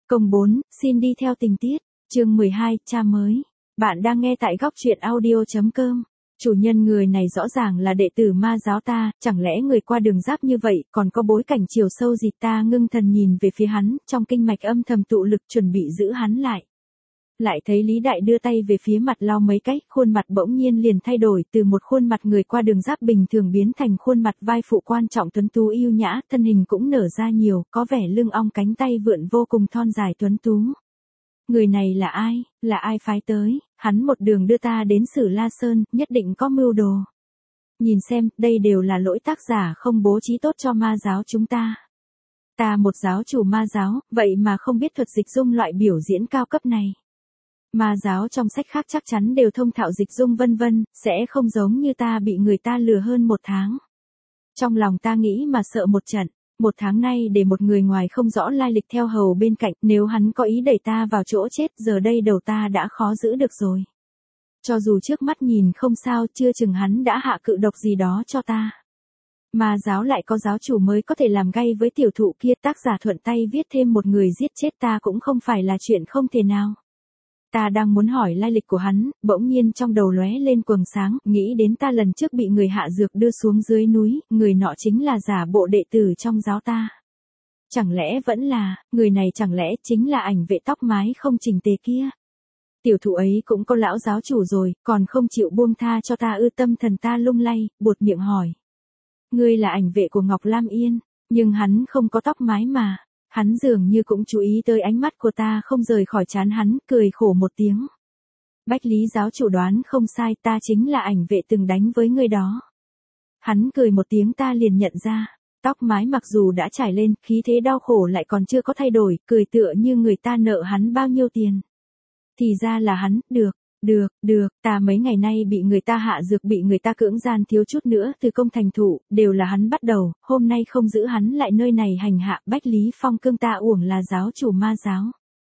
Công 4, xin đi theo tình tiết. Chương 12, cha mới. Bạn đang nghe tại góc truyện audio.com. Chủ nhân người này rõ ràng là đệ tử ma giáo ta, chẳng lẽ người qua đường giáp như vậy, còn có bối cảnh chiều sâu gì? Ta ngưng thần nhìn về phía hắn, trong kinh mạch âm thầm tụ lực chuẩn bị giữ hắn lại. Lại thấy Lý Đại đưa tay về phía mặt lau mấy cái, khuôn mặt bỗng nhiên liền thay đổi từ một khuôn mặt người qua đường giáp bình thường biến thành khuôn mặt vai phụ quan trọng tuấn tú yêu nhã, thân hình cũng nở ra nhiều, có vẻ lưng ong cánh tay vượn vô cùng thon dài tuấn tú. Người này là ai phái tới? Hắn một đường đưa ta đến Sử La Sơn, nhất định có mưu đồ. Nhìn xem, đây đều là lỗi tác giả không bố trí tốt cho ma giáo chúng ta. Ta một giáo chủ ma giáo, vậy mà không biết thuật dịch dung loại biểu diễn cao cấp này. Ma giáo trong sách khác chắc chắn đều thông thạo dịch dung vân vân, sẽ không giống như ta bị người ta lừa hơn 1 tháng. Trong lòng ta nghĩ mà sợ một trận. 1 tháng nay để một người ngoài không rõ lai lịch theo hầu bên cạnh, nếu hắn có ý đẩy ta vào chỗ chết, giờ đây đầu ta đã khó giữ được rồi. Cho dù trước mắt nhìn không sao, chưa chừng hắn đã hạ cự độc gì đó cho ta. Ma giáo lại có giáo chủ mới có thể làm gay với tiểu thụ kia, tác giả thuận tay viết thêm một người giết chết ta cũng không phải là chuyện không thể nào. Ta đang muốn hỏi lai lịch của hắn, bỗng nhiên trong đầu lóe lên quầng sáng, nghĩ đến ta lần trước bị người hạ dược đưa xuống dưới núi, người nọ chính là giả bộ đệ tử trong giáo ta. Chẳng lẽ vẫn là, người này chẳng lẽ chính là ảnh vệ tóc mái không chỉnh tề kia? Tiểu thụ ấy cũng có lão giáo chủ rồi, còn không chịu buông tha cho ta ư? Tâm thần ta lung lay, buột miệng hỏi. Ngươi là ảnh vệ của Ngọc Lam Yên, nhưng hắn không có tóc mái mà. Hắn dường như cũng chú ý tới ánh mắt của ta không rời khỏi trán hắn, cười khổ một tiếng. Bách Lý giáo chủ đoán không sai, ta chính là ảnh vệ từng đánh với người đó. Hắn cười một tiếng, ta liền nhận ra, tóc mái mặc dù đã trải lên, khí thế đau khổ lại còn chưa có thay đổi, cười tựa như người ta nợ hắn bao nhiêu tiền. Thì ra là hắn, được, ta mấy ngày nay bị người ta hạ dược, bị người ta cưỡng gian thiếu chút nữa từ công thành thủ, đều là hắn bắt đầu, hôm nay không giữ hắn lại nơi này hành hạ. Bách Lý Phong cương ta uổng là giáo chủ ma giáo.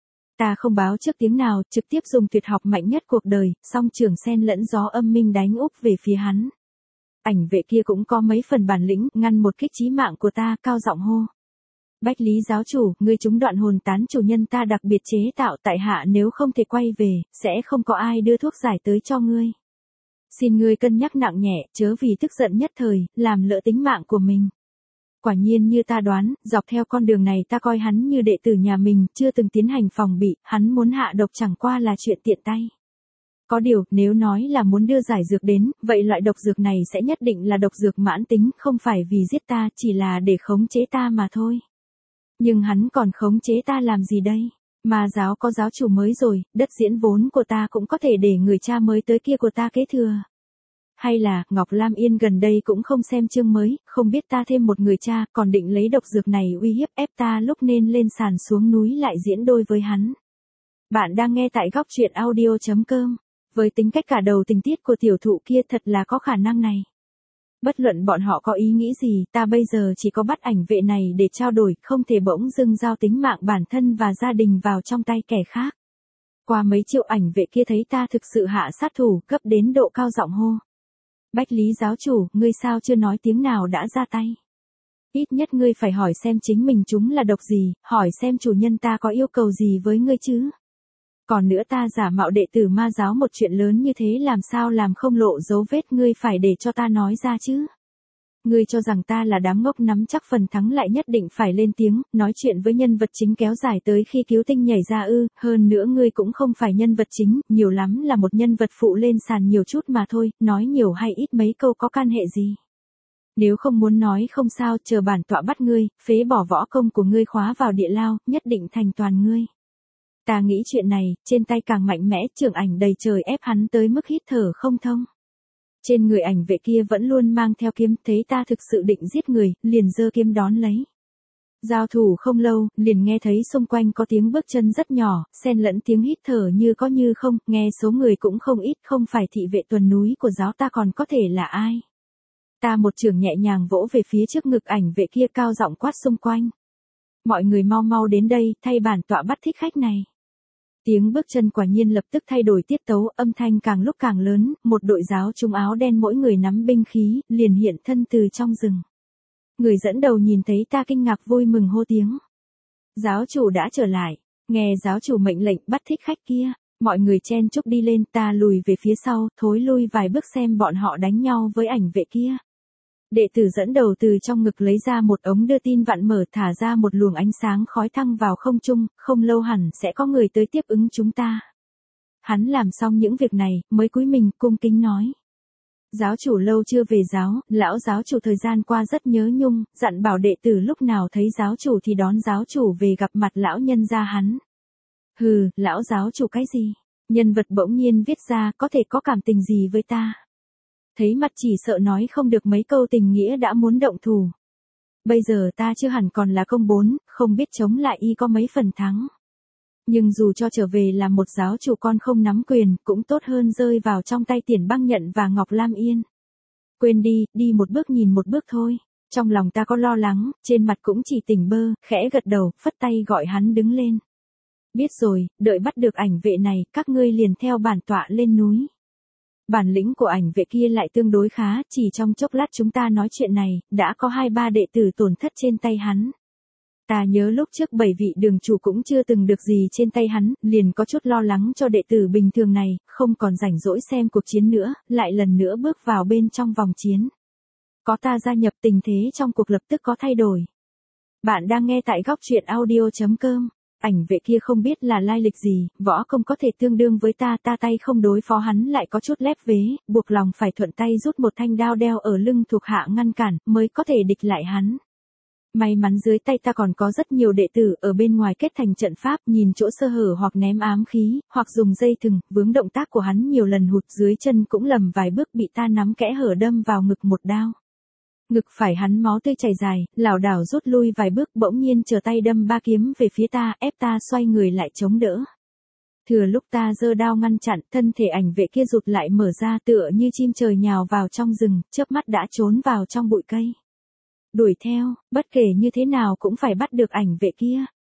Ta không báo trước tiếng nào, trực tiếp dùng tuyệt học mạnh nhất cuộc đời, song trường sen lẫn gió âm minh đánh úp về phía hắn. Ảnh vệ kia cũng có mấy phần bản lĩnh, ngăn một kích chí mạng của ta, cao giọng hô. Bách Lý giáo chủ, ngươi trúng đoạn hồn tán chủ nhân ta đặc biệt chế tạo, tại hạ nếu không thể quay về, sẽ không có ai đưa thuốc giải tới cho ngươi. Xin ngươi cân nhắc nặng nhẹ, chớ vì tức giận nhất thời, làm lỡ tính mạng của mình. Quả nhiên như ta đoán, dọc theo con đường này ta coi hắn như đệ tử nhà mình, chưa từng tiến hành phòng bị, hắn muốn hạ độc chẳng qua là chuyện tiện tay. Có điều, nếu nói là muốn đưa giải dược đến, vậy loại độc dược này sẽ nhất định là độc dược mãn tính, không phải vì giết ta, chỉ là để khống chế ta mà thôi. Nhưng hắn còn khống chế ta làm gì đây? Ma giáo có giáo chủ mới rồi, đất diễn vốn của ta cũng có thể để người cha mới tới kia của ta kế thừa. Hay là, Ngọc Lam Yên gần đây cũng không xem chương mới, không biết ta thêm một người cha, còn định lấy độc dược này uy hiếp ép ta lúc nên lên sàn xuống núi lại diễn đôi với hắn. Bạn đang nghe tại góc truyện audio.com. Với tính cách cả đầu tình tiết của tiểu thụ kia thật là có khả năng này. Bất luận bọn họ có ý nghĩ gì, ta bây giờ chỉ có bắt ảnh vệ này để trao đổi, không thể bỗng dưng giao tính mạng bản thân và gia đình vào trong tay kẻ khác. Qua mấy triệu, ảnh vệ kia thấy ta thực sự hạ sát thủ, cấp đến độ cao giọng hô. Bách Lý giáo chủ, ngươi sao chưa nói tiếng nào đã ra tay? Ít nhất ngươi phải hỏi xem chính mình chúng là độc gì, hỏi xem chủ nhân ta có yêu cầu gì với ngươi chứ. Còn nữa, ta giả mạo đệ tử ma giáo một chuyện lớn như thế làm sao làm không lộ dấu vết, ngươi phải để cho ta nói ra chứ. Ngươi cho rằng ta là đám ngốc nắm chắc phần thắng lại nhất định phải lên tiếng, nói chuyện với nhân vật chính kéo dài tới khi cứu tinh nhảy ra ư? Hơn nữa ngươi cũng không phải nhân vật chính, nhiều lắm là một nhân vật phụ lên sàn nhiều chút mà thôi, nói nhiều hay ít mấy câu có can hệ gì. Nếu không muốn nói không sao, chờ bản tọa bắt ngươi, phế bỏ võ công của ngươi khóa vào địa lao, nhất định thành toàn ngươi. Ta nghĩ chuyện này, trên tay càng mạnh mẽ, trưởng ảnh đầy trời ép hắn tới mức hít thở không thông. Trên người ảnh vệ kia vẫn luôn mang theo kiếm, thấy ta thực sự định giết người, liền giơ kiếm đón lấy. Giao thủ không lâu, liền nghe thấy xung quanh có tiếng bước chân rất nhỏ, xen lẫn tiếng hít thở như có như không, nghe số người cũng không ít, không phải thị vệ tuần núi của giáo ta còn có thể là ai. Ta một chưởng nhẹ nhàng vỗ về phía trước ngực ảnh vệ kia, cao giọng quát xung quanh. Mọi người mau mau đến đây, thay bản tọa bắt thích khách này. Tiếng bước chân quả nhiên lập tức thay đổi tiết tấu, âm thanh càng lúc càng lớn, một đội giáo chúng áo đen mỗi người nắm binh khí, liền hiện thân từ trong rừng. Người dẫn đầu nhìn thấy ta kinh ngạc vui mừng hô tiếng. Giáo chủ đã trở lại. Nghe giáo chủ mệnh lệnh bắt thích khách kia, mọi người chen chúc đi lên, ta lùi về phía sau, thối lui vài bước xem bọn họ đánh nhau với ảnh vệ kia. Đệ tử dẫn đầu từ trong ngực lấy ra một ống đưa tin vặn mở, thả ra một luồng ánh sáng khói thăng vào không trung, không lâu hẳn sẽ có người tới tiếp ứng chúng ta. Hắn làm xong những việc này, mới cúi mình cung kính nói. Giáo chủ lâu chưa về giáo, lão giáo chủ thời gian qua rất nhớ nhung, dặn bảo đệ tử lúc nào thấy giáo chủ thì đón giáo chủ về gặp mặt lão nhân gia hắn. Hừ, lão giáo chủ cái gì? Nhân vật bỗng nhiên viết ra có thể có cảm tình gì với ta? Thấy mặt chỉ sợ nói không được mấy câu tình nghĩa đã muốn động thủ. Bây giờ ta chưa hẳn còn là công bốn, không biết chống lại y có mấy phần thắng. Nhưng dù cho trở về là một giáo chủ con không nắm quyền, cũng tốt hơn rơi vào trong tay Tiền Băng Nhận và Ngọc Lam Yên. Quên đi, đi một bước nhìn một bước thôi. Trong lòng ta có lo lắng, trên mặt cũng chỉ tỉnh bơ, khẽ gật đầu, phất tay gọi hắn đứng lên. Biết rồi, đợi bắt được ảnh vệ này, các ngươi liền theo bản tọa lên núi. Bản lĩnh của ảnh vệ kia lại tương đối khá, chỉ trong chốc lát chúng ta nói chuyện này, đã có 2-3 đệ tử tổn thất trên tay hắn. Ta nhớ lúc trước 7 vị đường chủ cũng chưa từng được gì trên tay hắn, liền có chút lo lắng cho đệ tử bình thường này, không còn rảnh rỗi xem cuộc chiến nữa, lại lần nữa bước vào bên trong vòng chiến. Có ta gia nhập, tình thế trong cuộc lập tức có thay đổi. Bạn đang nghe tại góc truyện audio.com. Ảnh vệ kia không biết là lai lịch gì, võ công có thể tương đương với ta tay không đối phó hắn lại có chút lép vế, buộc lòng phải thuận tay rút một thanh đao đeo ở lưng thuộc hạ ngăn cản, mới có thể địch lại hắn. May mắn dưới tay ta còn có rất nhiều đệ tử ở bên ngoài kết thành trận pháp, nhìn chỗ sơ hở hoặc ném ám khí, hoặc dùng dây thừng, vướng động tác của hắn nhiều lần hụt dưới chân cũng lầm vài bước bị ta nắm kẽ hở đâm vào ngực một đao. Ngực phải hắn máu tươi chảy dài, lảo đảo rút lui vài bước, bỗng nhiên trở tay đâm 3 kiếm về phía ta, ép ta xoay người lại chống đỡ. Thừa lúc ta giơ đao ngăn chặn, thân thể ảnh vệ kia rụt lại mở ra tựa như chim trời nhào vào trong rừng, chớp mắt đã trốn vào trong bụi cây. Đuổi theo, bất kể như thế nào cũng phải bắt được ảnh vệ kia.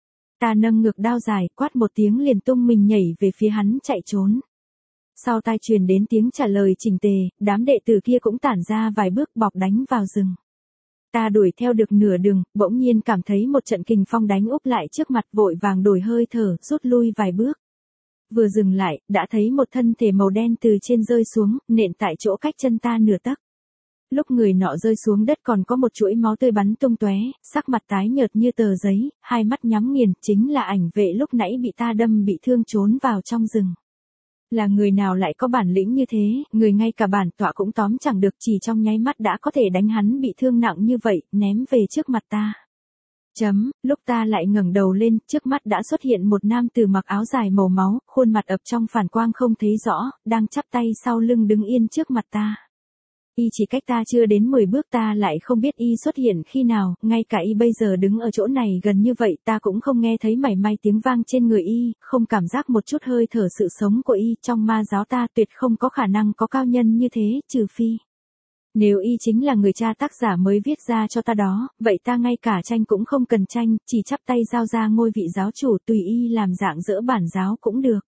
Ta nâng ngực đao dài, quát một tiếng liền tung mình nhảy về phía hắn chạy trốn. Sau tai truyền đến tiếng trả lời chỉnh tề, đám đệ tử kia cũng tản ra vài bước bọc đánh vào rừng. Ta đuổi theo được nửa đường, bỗng nhiên cảm thấy một trận kình phong đánh úp lại trước mặt, vội vàng đổi hơi thở, rút lui vài bước. Vừa dừng lại, đã thấy một thân thể màu đen từ trên rơi xuống, nện tại chỗ cách chân ta nửa tấc. Lúc người nọ rơi xuống đất còn có một chuỗi máu tươi bắn tung tóe, sắc mặt tái nhợt như tờ giấy, hai mắt nhắm nghiền, chính là ảnh vệ lúc nãy bị ta đâm bị thương trốn vào trong rừng. Là người nào lại có bản lĩnh như thế, người ngay cả bản tọa cũng tóm chẳng được, chỉ trong nháy mắt đã có thể đánh hắn bị thương nặng như vậy, ném về trước mặt ta. Lúc ta lại ngẩng đầu lên, trước mắt đã xuất hiện một nam tử mặc áo dài màu máu, khuôn mặt ập trong phản quang không thấy rõ, đang chắp tay sau lưng đứng yên trước mặt ta. Y chỉ cách ta chưa đến 10 bước, ta lại không biết y xuất hiện khi nào, ngay cả y bây giờ đứng ở chỗ này gần như vậy ta cũng không nghe thấy mảy may tiếng vang trên người y, không cảm giác một chút hơi thở sự sống của y. Trong ma giáo ta tuyệt không có khả năng có cao nhân như thế, trừ phi nếu y chính là người cha tác giả mới viết ra cho ta đó, vậy ta ngay cả tranh cũng không cần tranh, chỉ chắp tay giao ra ngôi vị giáo chủ, tùy y làm dạng dỡ bản giáo cũng được.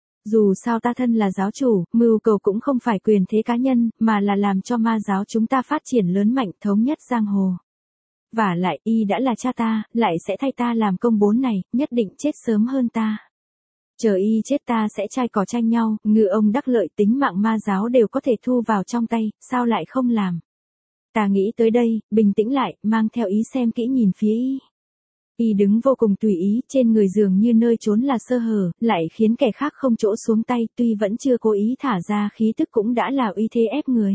Dù sao ta thân là giáo chủ, mưu cầu cũng không phải quyền thế cá nhân, mà là làm cho ma giáo chúng ta phát triển lớn mạnh, thống nhất giang hồ. Vả lại y đã là cha ta, lại sẽ thay ta làm công bốn này, nhất định chết sớm hơn ta. Chờ y chết ta sẽ trai cỏ tranh nhau, ngư ông đắc lợi, tính mạng ma giáo đều có thể thu vào trong tay, sao lại không làm. Ta nghĩ tới đây, bình tĩnh lại, mang theo ý xem kỹ nhìn phía y. Y đứng vô cùng tùy ý, trên người dường như nơi trốn là sơ hở, lại khiến kẻ khác không chỗ xuống tay, tuy vẫn chưa cố ý thả ra khí tức cũng đã là uy thế ép người.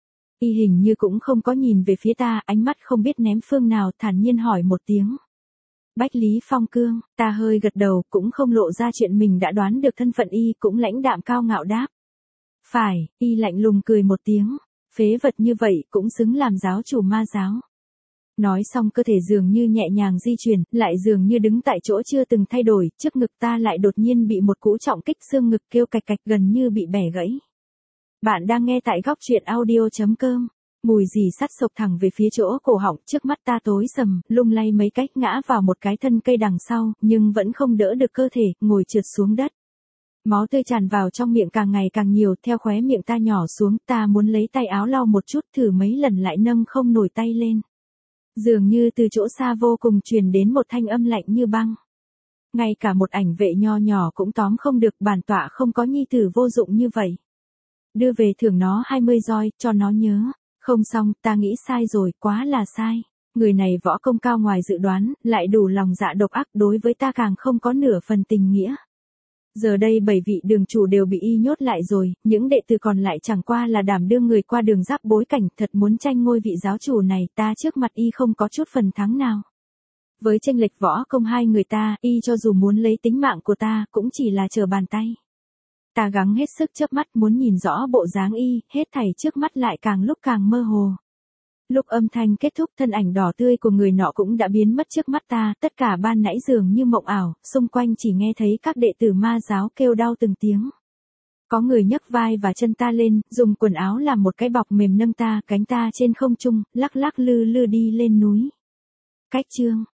Y hình như cũng không có nhìn về phía ta, ánh mắt không biết ném phương nào, thản nhiên hỏi một tiếng. Bách Lý Phong Cương, ta hơi gật đầu, cũng không lộ ra chuyện mình đã đoán được thân phận y, cũng lãnh đạm cao ngạo đáp. Phải, y lạnh lùng cười một tiếng, phế vật như vậy cũng xứng làm giáo chủ ma giáo. Nói xong cơ thể dường như nhẹ nhàng di chuyển, lại dường như đứng tại chỗ chưa từng thay đổi, trước ngực ta lại đột nhiên bị một cú trọng kích, xương ngực kêu cạch cạch gần như bị bẻ gãy. Bạn đang nghe tại góc truyện audio.com. Mùi dì sắt sộc thẳng về phía chỗ cổ họng, trước mắt ta tối sầm, lung lay mấy cách ngã vào một cái thân cây đằng sau, nhưng vẫn không đỡ được cơ thể, ngồi trượt xuống đất. Máu tươi tràn vào trong miệng càng ngày càng nhiều, theo khóe miệng ta nhỏ xuống, ta muốn lấy tay áo lau một chút, thử mấy lần lại nâng không nổi tay lên. Dường như từ chỗ xa vô cùng truyền đến một thanh âm lạnh như băng. Ngay cả một ảnh vệ nho nhỏ cũng tóm không được, bản tọa không có nhi tử vô dụng như vậy. Đưa về thưởng nó 20 roi, cho nó nhớ. Không xong, ta nghĩ sai rồi, quá là sai. Người này võ công cao ngoài dự đoán, lại đủ lòng dạ độc ác, đối với ta càng không có nửa phần tình nghĩa. Giờ đây 7 vị đường chủ đều bị y nhốt lại rồi, những đệ tử còn lại chẳng qua là đảm đương người qua đường giáp bối cảnh, thật muốn tranh ngôi vị giáo chủ này, ta trước mặt y không có chút phần thắng nào. Với chênh lệch võ công hai người ta, y cho dù muốn lấy tính mạng của ta, cũng chỉ là trở bàn tay. Ta gắng hết sức chớp mắt muốn nhìn rõ bộ dáng y, hết thảy trước mắt lại càng lúc càng mơ hồ. Lúc âm thanh kết thúc, thân ảnh đỏ tươi của người nọ cũng đã biến mất trước mắt ta, tất cả ban nãy dường như mộng ảo, xung quanh chỉ nghe thấy các đệ tử ma giáo kêu đau từng tiếng. Có người nhấc vai và chân ta lên, dùng quần áo làm một cái bọc mềm nâng ta, cánh ta trên không trung, lắc lắc lư lư đi lên núi. Cách chương